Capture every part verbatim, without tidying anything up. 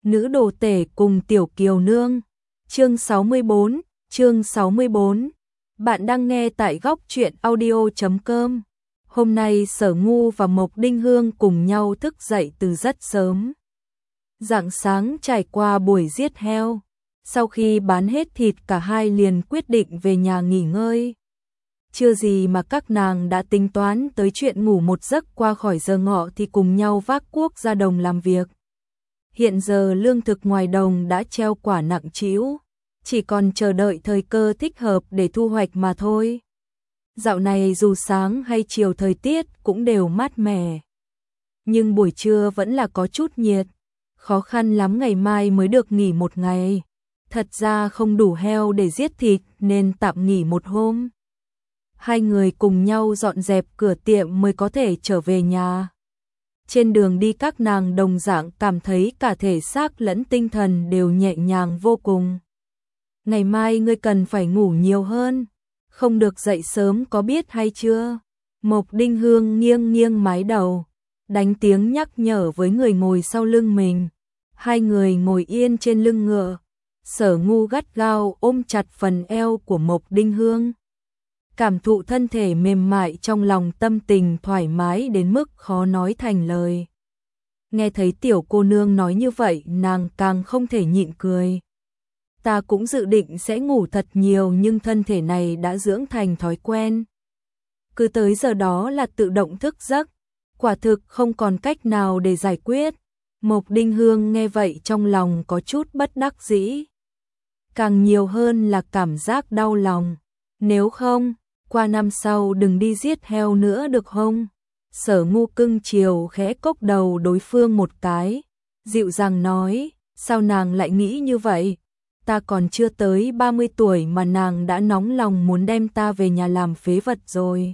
Nữ đồ tể cùng tiểu kiều nương. Chương sáu mươi bốn, chương sáu mươi bốn. Bạn đang nghe tại góc truyện audio chấm com. Hôm nay Sở Ngu và Mộc Đinh Hương cùng nhau thức dậy từ rất sớm. Rạng sáng trải qua buổi giết heo, sau khi bán hết thịt cả hai liền quyết định về nhà nghỉ ngơi. Chưa gì mà các nàng đã tính toán tới chuyện ngủ một giấc qua khỏi giờ ngọ thì cùng nhau vác cuốc ra đồng làm việc. Hiện giờ lương thực ngoài đồng đã treo quả nặng trĩu, chỉ còn chờ đợi thời cơ thích hợp để thu hoạch mà thôi. Dạo này dù sáng hay chiều thời tiết cũng đều mát mẻ, nhưng buổi trưa vẫn là có chút nhiệt, khó khăn lắm ngày mai mới được nghỉ một ngày. Thật ra không đủ heo để giết thịt nên tạm nghỉ một hôm. Hai người cùng nhau dọn dẹp cửa tiệm mới có thể trở về nhà. Trên đường đi các nàng đồng dạng cảm thấy cả thể xác lẫn tinh thần đều nhẹ nhàng vô cùng. Ngày mai ngươi cần phải ngủ nhiều hơn, không được dậy sớm có biết hay chưa? Mộc Đinh Hương nghiêng nghiêng mái đầu, đánh tiếng nhắc nhở với người ngồi sau lưng mình. Hai người ngồi yên trên lưng ngựa, Sở Ngu gắt gao ôm chặt phần eo của Mộc Đinh Hương. Cảm thụ thân thể mềm mại trong lòng, tâm tình thoải mái đến mức khó nói thành lời. Nghe thấy tiểu cô nương nói như vậy nàng càng không thể nhịn cười. Ta cũng dự định sẽ ngủ thật nhiều nhưng thân thể này đã dưỡng thành thói quen. Cứ tới giờ đó là tự động thức giấc, quả thực không còn cách nào để giải quyết. Mộc Đinh Hương nghe vậy trong lòng có chút bất đắc dĩ. Càng nhiều hơn là cảm giác đau lòng. Nếu không, qua năm sau đừng đi giết heo nữa được không? Sở Ngu cưng chiều khẽ cốc đầu đối phương một cái, dịu dàng nói, sao nàng lại nghĩ như vậy? Ta còn chưa tới ba mươi tuổi mà nàng đã nóng lòng muốn đem ta về nhà làm phế vật rồi.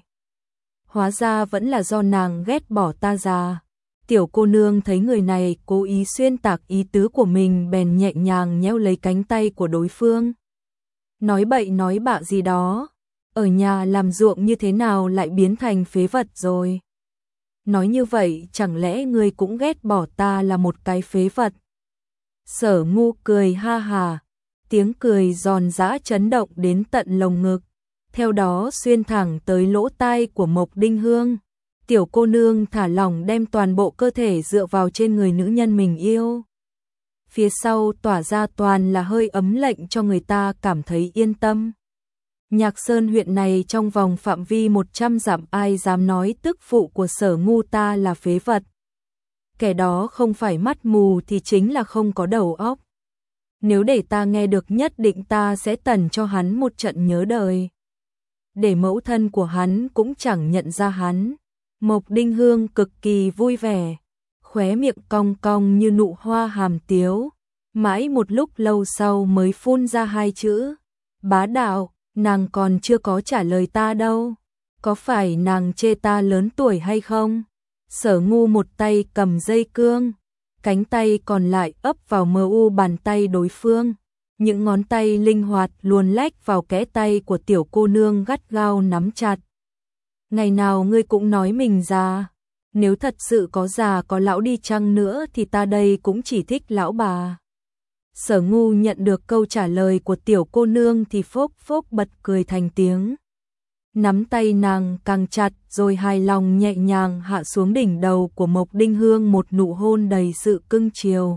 Hóa ra vẫn là do nàng ghét bỏ ta già. Tiểu cô nương thấy người này cố ý xuyên tạc ý tứ của mình bèn nhẹ nhàng nhéo lấy cánh tay của đối phương. Nói bậy nói bạ gì đó, ở nhà làm ruộng như thế nào lại biến thành phế vật rồi? Nói như vậy chẳng lẽ ngươi cũng ghét bỏ ta là một cái phế vật? Sở Ngu cười ha hà, tiếng cười giòn giã chấn động đến tận lồng ngực, theo đó xuyên thẳng tới lỗ tai của Mộc Đinh Hương. Tiểu cô nương thả lỏng đem toàn bộ cơ thể dựa vào trên người nữ nhân mình yêu. Phía sau tỏa ra toàn là hơi ấm lạnh cho người ta cảm thấy yên tâm. Nhạc Sơn huyện này trong vòng phạm vi một trăm dặm ai dám nói tức phụ của Sở Ngu ta là phế vật. Kẻ đó không phải mắt mù thì chính là không có đầu óc. Nếu để ta nghe được nhất định ta sẽ tẩn cho hắn một trận nhớ đời. Để mẫu thân của hắn cũng chẳng nhận ra hắn. Mộc Đinh Hương cực kỳ vui vẻ, khóe miệng cong cong như nụ hoa hàm tiếu. Mãi một lúc lâu sau mới phun ra hai chữ, bá đạo. Nàng còn chưa có trả lời ta đâu. Có phải nàng chê ta lớn tuổi hay không? Sở Ngu một tay cầm dây cương, cánh tay còn lại ấp vào mờ u bàn tay đối phương. Những ngón tay linh hoạt luồn lách vào kẽ tay của tiểu cô nương gắt gao nắm chặt. Ngày nào ngươi cũng nói mình già. Nếu thật sự có già có lão đi chăng nữa thì ta đây cũng chỉ thích lão bà. Sở Ngu nhận được câu trả lời của tiểu cô nương thì phốc phốc bật cười thành tiếng. Nắm tay nàng càng chặt rồi hài lòng nhẹ nhàng hạ xuống đỉnh đầu của Mộc Đinh Hương một nụ hôn đầy sự cưng chiều.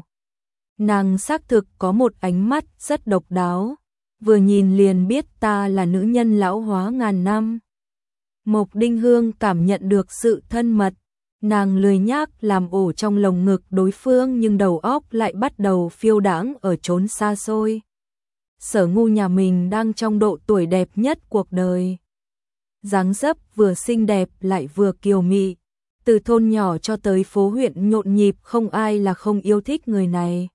Nàng xác thực có một ánh mắt rất độc đáo, vừa nhìn liền biết ta là nữ nhân lão hóa ngàn năm. Mộc Đinh Hương cảm nhận được sự thân mật, nàng lười nhác làm ổ trong lồng ngực đối phương nhưng đầu óc lại bắt đầu phiêu đãng ở chốn xa xôi. Sở Ngu nhà mình đang trong độ tuổi đẹp nhất cuộc đời. Dáng dấp vừa xinh đẹp lại vừa kiều mị, từ thôn nhỏ cho tới phố huyện nhộn nhịp không ai là không yêu thích người này.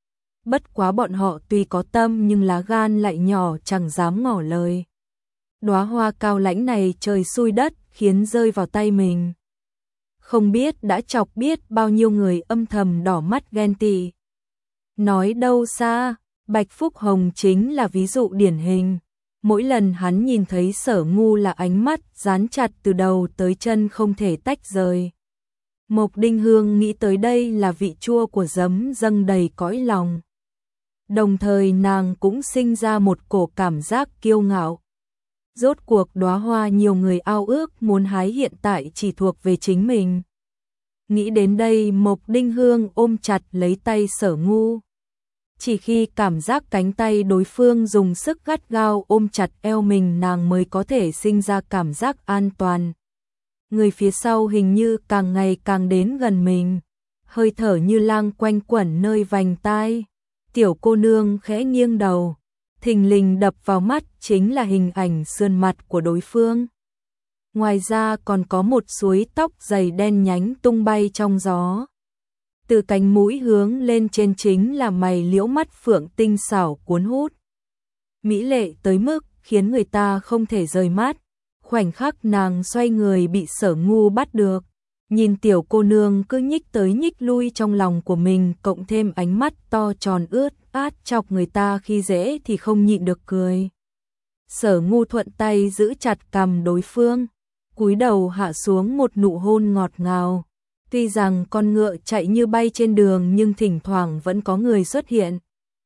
Bất quá bọn họ tuy có tâm nhưng lá gan lại nhỏ chẳng dám ngỏ lời. Đóa hoa cao lãnh này trời xui đất khiến rơi vào tay mình. Không biết đã chọc biết bao nhiêu người âm thầm đỏ mắt ghen tị. Nói đâu xa, Bạch Phúc Hồng chính là ví dụ điển hình. Mỗi lần hắn nhìn thấy Sở Ngu là ánh mắt dán chặt từ đầu tới chân không thể tách rời. Mộc Đinh Hương nghĩ tới đây là vị chua của giấm dâng đầy cõi lòng. Đồng thời nàng cũng sinh ra một cổ cảm giác kiêu ngạo. Rốt cuộc đóa hoa nhiều người ao ước muốn hái hiện tại chỉ thuộc về chính mình. Nghĩ đến đây Mộc Đinh Hương ôm chặt lấy tay Sở Ngu. Chỉ khi cảm giác cánh tay đối phương dùng sức gắt gao ôm chặt eo mình nàng mới có thể sinh ra cảm giác an toàn. Người phía sau hình như càng ngày càng đến gần mình, hơi thở như lang quanh quẩn nơi vành tai. Tiểu cô nương khẽ nghiêng đầu, thình lình đập vào mắt chính là hình ảnh sườn mặt của đối phương. Ngoài ra còn có một suối tóc dày đen nhánh tung bay trong gió. Từ cánh mũi hướng lên trên chính là mày liễu mắt phượng tinh xảo cuốn hút. Mỹ lệ tới mức khiến người ta không thể rời mắt. Khoảnh khắc nàng xoay người bị Sở Ngu bắt được. Nhìn tiểu cô nương cứ nhích tới nhích lui trong lòng của mình, cộng thêm ánh mắt to tròn ướt át chọc người ta khi dễ thì không nhịn được cười. Sở Ngu thuận tay giữ chặt cằm đối phương, cúi đầu hạ xuống một nụ hôn ngọt ngào. Tuy rằng con ngựa chạy như bay trên đường nhưng thỉnh thoảng vẫn có người xuất hiện.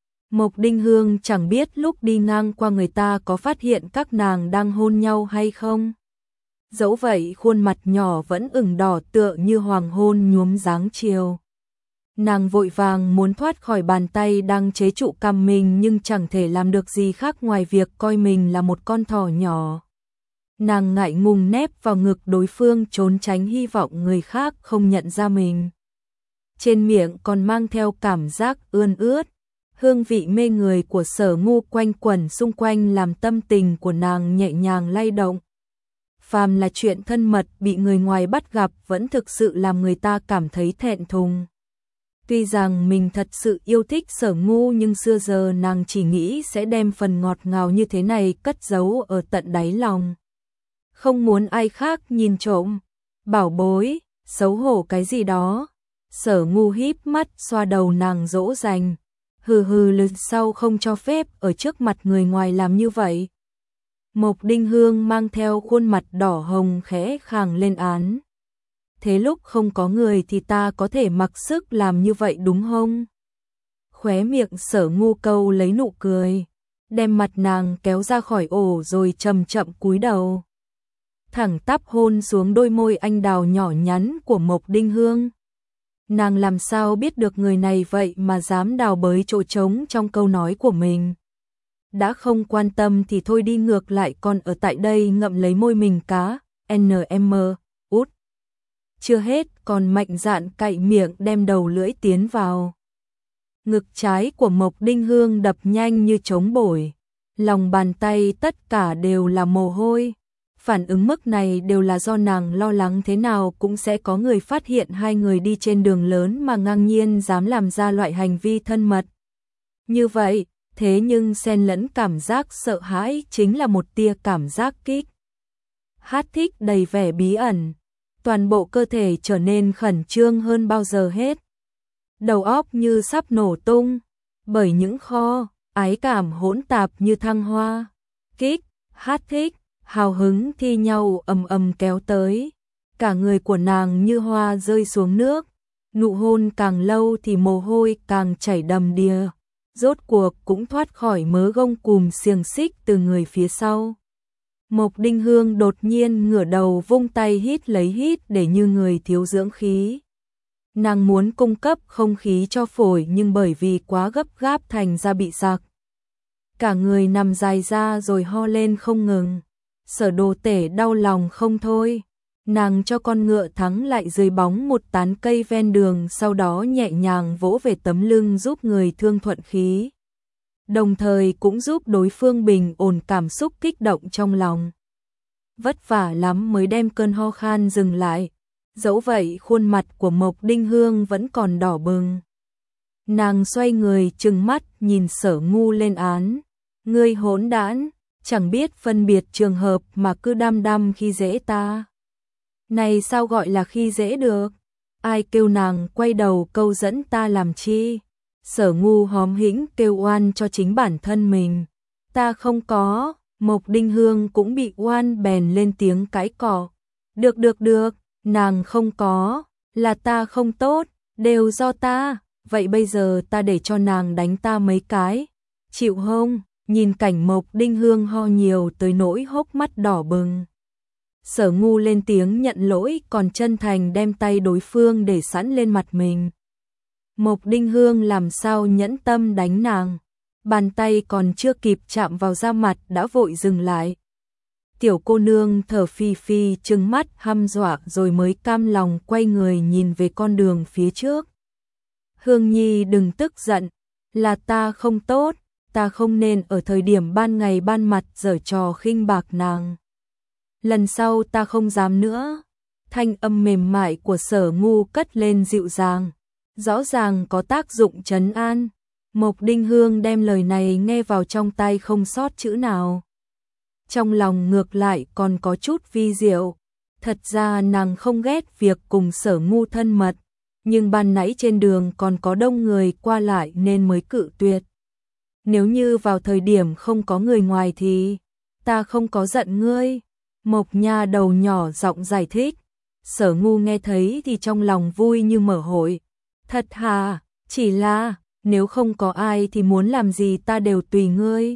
Mộc Đinh Hương chẳng biết lúc đi ngang qua người ta có phát hiện các nàng đang hôn nhau hay không. Dẫu vậy khuôn mặt nhỏ vẫn ửng đỏ tựa như hoàng hôn nhuốm dáng chiều. Nàng vội vàng muốn thoát khỏi bàn tay đang chế trụ cằm mình nhưng chẳng thể làm được gì khác ngoài việc coi mình là một con thỏ nhỏ. Nàng ngại ngùng nép vào ngực đối phương trốn tránh hy vọng người khác không nhận ra mình. Trên miệng còn mang theo cảm giác ươn ướt. Hương vị mê người của Sở Ngu quanh quẩn xung quanh làm tâm tình của nàng nhẹ nhàng lay động. Phàm là chuyện thân mật bị người ngoài bắt gặp vẫn thực sự làm người ta cảm thấy thẹn thùng. Tuy rằng mình thật sự yêu thích Sở Ngu nhưng xưa giờ nàng chỉ nghĩ sẽ đem phần ngọt ngào như thế này cất giấu ở tận đáy lòng. Không muốn ai khác nhìn trộm. Bảo bối, xấu hổ cái gì đó. Sở Ngu híp mắt xoa đầu nàng dỗ dành. Hừ hừ lần sau không cho phép ở trước mặt người ngoài làm như vậy. Mộc Đinh Hương mang theo khuôn mặt đỏ hồng khẽ khàng lên án. Thế lúc không có người thì ta có thể mặc sức làm như vậy đúng không? Khóe miệng Sở Ngu câu lấy nụ cười, đem mặt nàng kéo ra khỏi ổ rồi chậm chậm cúi đầu. Thẳng tắp hôn xuống đôi môi anh đào nhỏ nhắn của Mộc Đinh Hương. Nàng làm sao biết được người này vậy mà dám đào bới chỗ trống trong câu nói của mình. Đã không quan tâm thì thôi đi, ngược lại còn ở tại đây ngậm lấy môi mình cá, en em, út. Chưa hết còn mạnh dạn cạy miệng đem đầu lưỡi tiến vào. Ngực trái của Mộc Đinh Hương đập nhanh như trống bổi. Lòng bàn tay tất cả đều là mồ hôi. Phản ứng mức này đều là do nàng lo lắng thế nào cũng sẽ có người phát hiện hai người đi trên đường lớn mà ngang nhiên dám làm ra loại hành vi thân mật. Như vậy, thế nhưng xen lẫn cảm giác sợ hãi chính là một tia cảm giác kích. Hát thích đầy vẻ bí ẩn. Toàn bộ cơ thể trở nên khẩn trương hơn bao giờ hết. Đầu óc như sắp nổ tung, bởi những kho, ái cảm hỗn tạp như thăng hoa. Kích, hát thích, hào hứng thi nhau ầm ầm kéo tới. Cả người của nàng như hoa rơi xuống nước. Nụ hôn càng lâu thì mồ hôi càng chảy đầm đìa. Rốt cuộc cũng thoát khỏi mớ gông cùm xiềng xích từ người phía sau. Mộc Đinh Hương đột nhiên ngửa đầu vung tay hít lấy hít để như người thiếu dưỡng khí. Nàng muốn cung cấp không khí cho phổi nhưng bởi vì quá gấp gáp thành ra bị sặc. Cả người nằm dài ra rồi ho lên không ngừng. Sở Đồ Tể đau lòng không thôi. Nàng cho con ngựa thắng lại dưới bóng một tán cây ven đường, sau đó nhẹ nhàng vỗ về tấm lưng giúp người thương thuận khí. Đồng thời cũng giúp đối phương bình ổn cảm xúc kích động trong lòng. Vất vả lắm mới đem cơn ho khan dừng lại. Dẫu vậy khuôn mặt của Mộc Đinh Hương vẫn còn đỏ bừng. Nàng xoay người trừng mắt nhìn Sở Ngu lên án. Ngươi hỗn đản, chẳng biết phân biệt trường hợp mà cứ đăm đăm khi dễ ta. Này sao gọi là khi dễ được? Ai kêu nàng quay đầu câu dẫn ta làm chi? Sở Ngu hóm hĩnh kêu oan cho chính bản thân mình. Ta không có. Mộc Đinh Hương cũng bị oan bèn lên tiếng cãi cọ. Được được được, nàng không có. Là ta không tốt, đều do ta, vậy bây giờ ta để cho nàng đánh ta mấy cái, chịu không? Nhìn cảnh Mộc Đinh Hương ho nhiều tới nỗi hốc mắt đỏ bừng. Sở Ngu lên tiếng nhận lỗi, còn chân thành đem tay đối phương để sẵn lên mặt mình. Mộc Đinh Hương làm sao nhẫn tâm đánh nàng, bàn tay còn chưa kịp chạm vào da mặt đã vội dừng lại. Tiểu cô nương thở phì phì trừng mắt hăm dọa rồi mới cam lòng quay người nhìn về con đường phía trước. Hương Nhi đừng tức giận, là ta không tốt, ta không nên ở thời điểm ban ngày ban mặt giở trò khinh bạc nàng. Lần sau ta không dám nữa. Thanh âm mềm mại của Sở Ngu cất lên dịu dàng, rõ ràng có tác dụng trấn an. Mộc Đinh Hương đem lời này nghe vào trong tai không sót chữ nào. Trong lòng ngược lại còn có chút vi diệu. Thật ra nàng không ghét việc cùng Sở Ngu thân mật, nhưng ban nãy trên đường còn có đông người qua lại nên mới cự tuyệt. Nếu như vào thời điểm không có người ngoài thì ta không có giận ngươi. Mộc nha đầu nhỏ giọng giải thích. Sở Ngu nghe thấy thì trong lòng vui như mở hội. Thật hà, chỉ là nếu không có ai thì muốn làm gì ta đều tùy ngươi.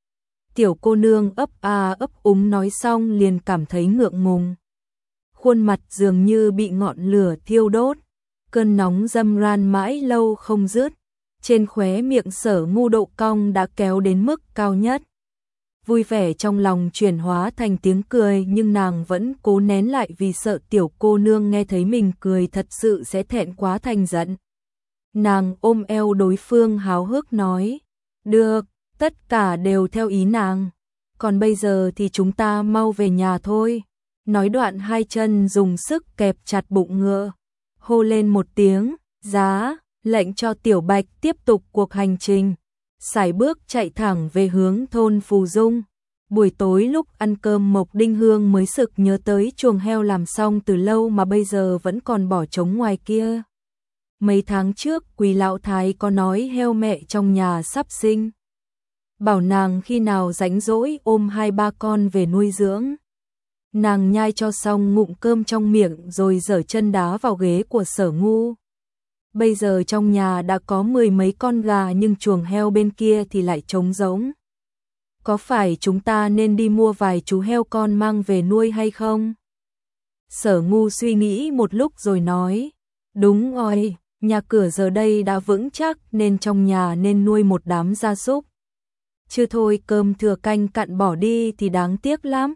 Tiểu cô nương ấp a ấp úng nói xong liền cảm thấy ngượng ngùng. Khuôn mặt dường như bị ngọn lửa thiêu đốt, cơn nóng dâm ran mãi lâu không dứt. Trên khóe miệng Sở Ngu độ cong đã kéo đến mức cao nhất. Vui vẻ trong lòng chuyển hóa thành tiếng cười, nhưng nàng vẫn cố nén lại vì sợ tiểu cô nương nghe thấy mình cười thật sự sẽ thẹn quá thành giận. Nàng ôm eo đối phương háo hức nói, được, tất cả đều theo ý nàng, còn bây giờ thì chúng ta mau về nhà thôi. Nói đoạn hai chân dùng sức kẹp chặt bụng ngựa, hô lên một tiếng, giá, lệnh cho Tiểu Bạch tiếp tục cuộc hành trình. Sải bước chạy thẳng về hướng thôn Phù Dung. Buổi tối lúc ăn cơm Mộc Đinh Hương mới sực nhớ tới chuồng heo làm xong từ lâu mà bây giờ vẫn còn bỏ trống ngoài kia. Mấy tháng trước Quý lão thái có nói heo mẹ trong nhà sắp sinh, bảo nàng khi nào rảnh rỗi ôm hai ba con về nuôi dưỡng. Nàng nhai cho xong ngụm cơm trong miệng rồi giở chân đá vào ghế của Sở Ngu. Bây giờ trong nhà đã có mười mấy con gà nhưng chuồng heo bên kia thì lại trống rỗng. Có phải chúng ta nên đi mua vài chú heo con mang về nuôi hay không? Sở Ngu suy nghĩ một lúc rồi nói, đúng rồi, nhà cửa giờ đây đã vững chắc nên trong nhà nên nuôi một đám gia súc. Chứ thôi cơm thừa canh cặn bỏ đi thì đáng tiếc lắm.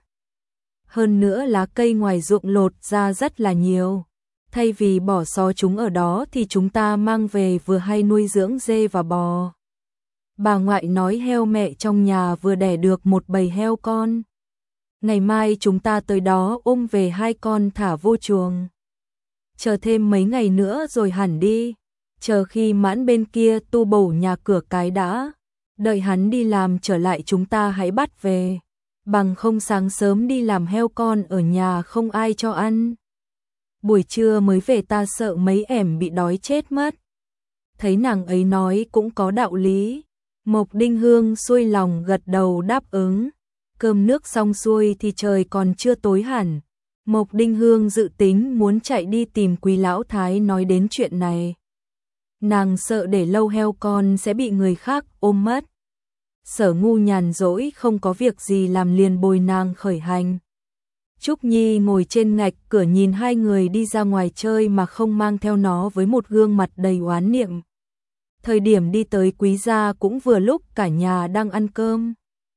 Hơn nữa lá cây ngoài ruộng lột ra rất là nhiều. Thay vì bỏ xó chúng ở đó thì chúng ta mang về vừa hay nuôi dưỡng dê và bò. Bà ngoại nói heo mẹ trong nhà vừa đẻ được một bầy heo con. Ngày mai chúng ta tới đó ôm về hai con thả vô chuồng. Chờ thêm mấy ngày nữa rồi hẳn đi. Chờ khi Mãn bên kia tu bổ nhà cửa cái đã. Đợi hắn đi làm trở lại chúng ta hãy bắt về. Bằng không sáng sớm đi làm heo con ở nhà không ai cho ăn. Buổi trưa mới về ta sợ mấy ẻm bị đói chết mất. Thấy nàng ấy nói cũng có đạo lý. Mộc Đinh Hương xuôi lòng gật đầu đáp ứng. Cơm nước xong xuôi thì trời còn chưa tối hẳn. Mộc Đinh Hương dự tính muốn chạy đi tìm Quý lão thái nói đến chuyện này. Nàng sợ để lâu heo con sẽ bị người khác ôm mất. Sở Ngu nhàn rỗi không có việc gì làm liền bồi nàng khởi hành. Trúc Nhi ngồi trên ngạch cửa nhìn hai người đi ra ngoài chơi mà không mang theo nó với một gương mặt đầy oán niệm. Thời điểm đi tới Quý gia cũng vừa lúc cả nhà đang ăn cơm.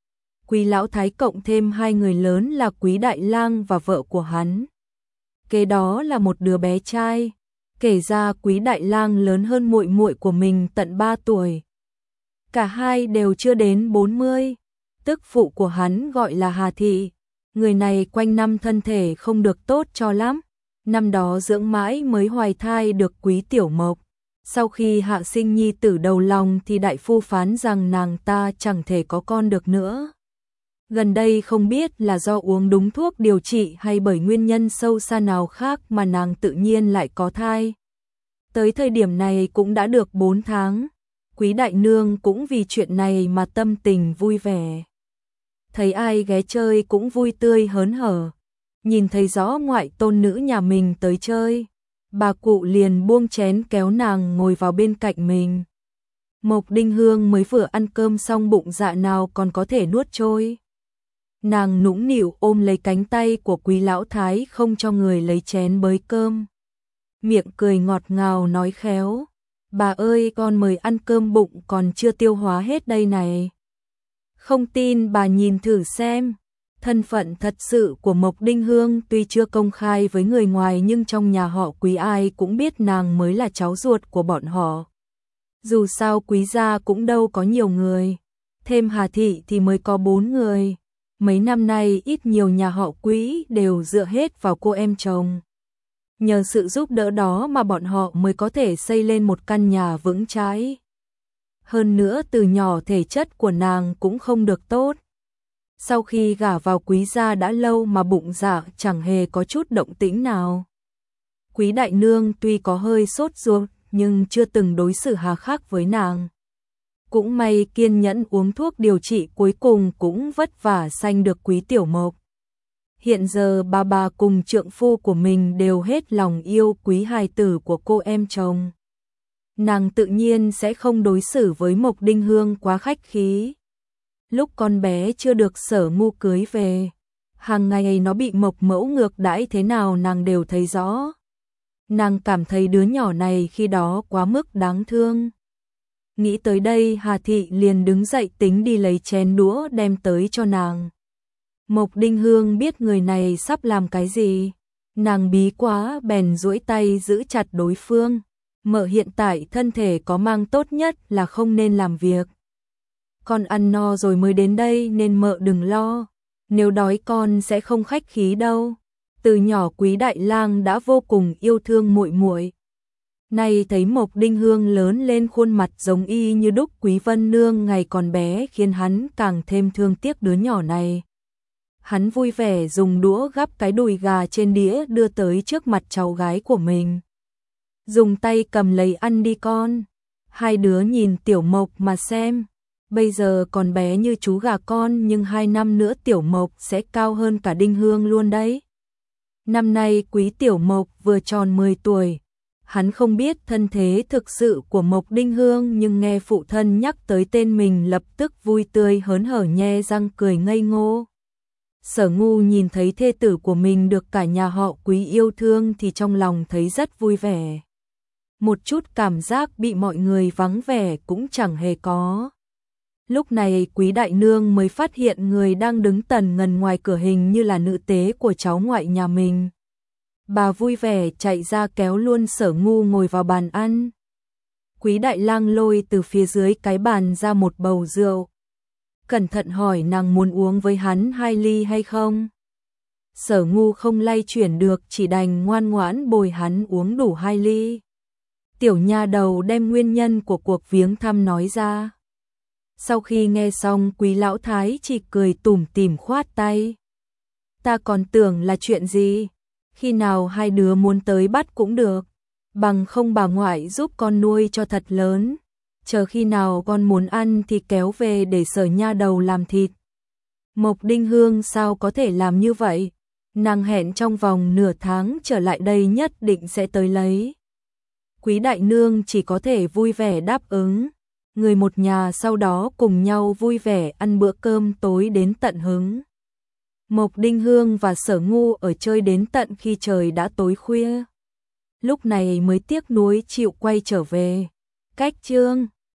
Quý lão thái cộng thêm hai người lớn là Quý đại lang và vợ của hắn. Kế đó là một đứa bé trai. Kể ra Quý đại lang lớn hơn muội muội của mình tận ba tuổi. Cả hai đều chưa đến bốn mươi. Tức phụ của hắn gọi là Hà Thị. Người này quanh năm thân thể không được tốt cho lắm. Năm đó dưỡng mãi mới hoài thai được Quý Tiểu Mộc. Sau khi hạ sinh nhi tử đầu lòng thì đại phu phán rằng nàng ta chẳng thể có con được nữa. Gần đây không biết là do uống đúng thuốc điều trị hay bởi nguyên nhân sâu xa nào khác mà nàng tự nhiên lại có thai. Tới thời điểm này cũng đã được bốn tháng. Quý đại nương cũng vì chuyện này mà tâm tình vui vẻ. Thấy ai ghé chơi cũng vui tươi hớn hở. Nhìn thấy rõ ngoại tôn nữ nhà mình tới chơi, bà cụ liền buông chén kéo nàng ngồi vào bên cạnh mình. Mộc Đinh Hương mới vừa ăn cơm xong bụng dạ nào còn có thể nuốt trôi. Nàng nũng nịu ôm lấy cánh tay của Quý lão thái không cho người lấy chén bới cơm. Miệng cười ngọt ngào nói khéo, bà ơi con mời ăn cơm bụng còn chưa tiêu hóa hết đây này. Không tin bà nhìn thử xem. Thân phận thật sự của Mộc Đinh Hương tuy chưa công khai với người ngoài nhưng trong nhà họ Quý ai cũng biết nàng mới là cháu ruột của bọn họ. Dù sao Quý gia cũng đâu có nhiều người, thêm Hà thị thì mới có bốn người. Mấy năm nay ít nhiều nhà họ Quý đều dựa hết vào cô em chồng. Nhờ sự giúp đỡ đó mà bọn họ mới có thể xây lên một căn nhà vững chãi. Hơn nữa từ nhỏ thể chất của nàng cũng không được tốt. Sau khi gả vào Quý gia đã lâu mà bụng dạ chẳng hề có chút động tĩnh nào. Quý đại nương tuy có hơi sốt ruột nhưng chưa từng đối xử hà khắc với nàng. Cũng may kiên nhẫn uống thuốc điều trị cuối cùng cũng vất vả sanh được Quý Tiểu Mộc. Hiện giờ bà bà cùng trượng phu của mình đều hết lòng yêu Quý hài tử của cô em chồng. Nàng tự nhiên sẽ không đối xử với Mộc Đinh Hương quá khách khí. Lúc con bé chưa được Sở Ngu cưới về, hàng ngày nó bị Mộc mẫu ngược đãi thế nào nàng đều thấy rõ. Nàng cảm thấy đứa nhỏ này khi đó quá mức đáng thương. Nghĩ tới đây Hà thị liền đứng dậy tính đi lấy chén đũa đem tới cho nàng. Mộc Đinh Hương biết người này sắp làm cái gì, nàng bí quá bèn duỗi tay giữ chặt đối phương. Mợ hiện tại thân thể có mang tốt nhất là không nên làm việc. Con ăn no rồi mới đến đây nên mợ đừng lo, nếu đói con sẽ không khách khí đâu. Từ nhỏ Quý đại lang đã vô cùng yêu thương muội muội. Nay thấy Mộc Đinh Hương lớn lên khuôn mặt giống y như đúc Quý Vân Nương ngày còn bé khiến hắn càng thêm thương tiếc đứa nhỏ này. Hắn vui vẻ dùng đũa gắp cái đùi gà trên đĩa đưa tới trước mặt cháu gái của mình. Dùng tay cầm lấy ăn đi con. Hai đứa nhìn Tiểu Mộc mà xem. Bây giờ còn bé như chú gà con nhưng hai năm nữa Tiểu Mộc sẽ cao hơn cả Đinh Hương luôn đấy. Năm nay Quý Tiểu Mộc vừa tròn mười tuổi. Hắn không biết thân thế thực sự của Mộc Đinh Hương nhưng nghe phụ thân nhắc tới tên mình lập tức vui tươi hớn hở nhe răng cười ngây ngô. Sở Ngu nhìn thấy thê tử của mình được cả nhà họ Quý yêu thương thì trong lòng thấy rất vui vẻ. Một chút cảm giác bị mọi người vắng vẻ cũng chẳng hề có. Lúc này Quý đại nương mới phát hiện người đang đứng tần ngần ngoài cửa hình như là nữ tế của cháu ngoại nhà mình. Bà vui vẻ chạy ra kéo luôn Sở Ngu ngồi vào bàn ăn. Quý đại lang lôi từ phía dưới cái bàn ra một bầu rượu. Cẩn thận hỏi nàng muốn uống với hắn hai ly hay không. Sở Ngu không lay chuyển được chỉ đành ngoan ngoãn bồi hắn uống đủ hai ly. Tiểu nha đầu đem nguyên nhân của cuộc viếng thăm nói ra. Sau khi nghe xong Quý lão thái chỉ cười tủm tỉm khoát tay. Ta còn tưởng là chuyện gì, khi nào hai đứa muốn tới bắt cũng được, bằng không bà ngoại giúp con nuôi cho thật lớn, chờ khi nào con muốn ăn thì kéo về để Sở nha đầu làm thịt. Mộc Đinh Hương sao có thể làm như vậy, nàng hẹn trong vòng nửa tháng trở lại đây nhất định sẽ tới lấy. Quý đại nương chỉ có thể vui vẻ đáp ứng. Người một nhà sau đó cùng nhau vui vẻ ăn bữa cơm tối đến tận hứng. Mộc Đinh Hương và Sở Ngu ở chơi đến tận khi trời đã tối khuya. Lúc này mới tiếc nuối chịu quay trở về. Cách chương